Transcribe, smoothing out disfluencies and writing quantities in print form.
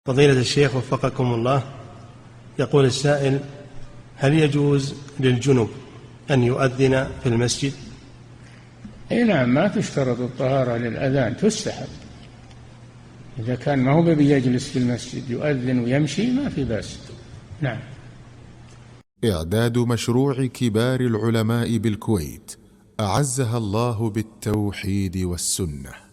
فضيلة الشيخ وفقكم الله، يقول السائل: هل يجوز للجنب أن يؤذن في المسجد؟ أي نعم، ما تشترط الطهارة للأذان، تستحب. إذا كان ما هو بيجلس في المسجد يؤذن ويمشي ما في بأس. نعم. إعداد مشروع كبار العلماء بالكويت أعزها الله بالتوحيد والسنة.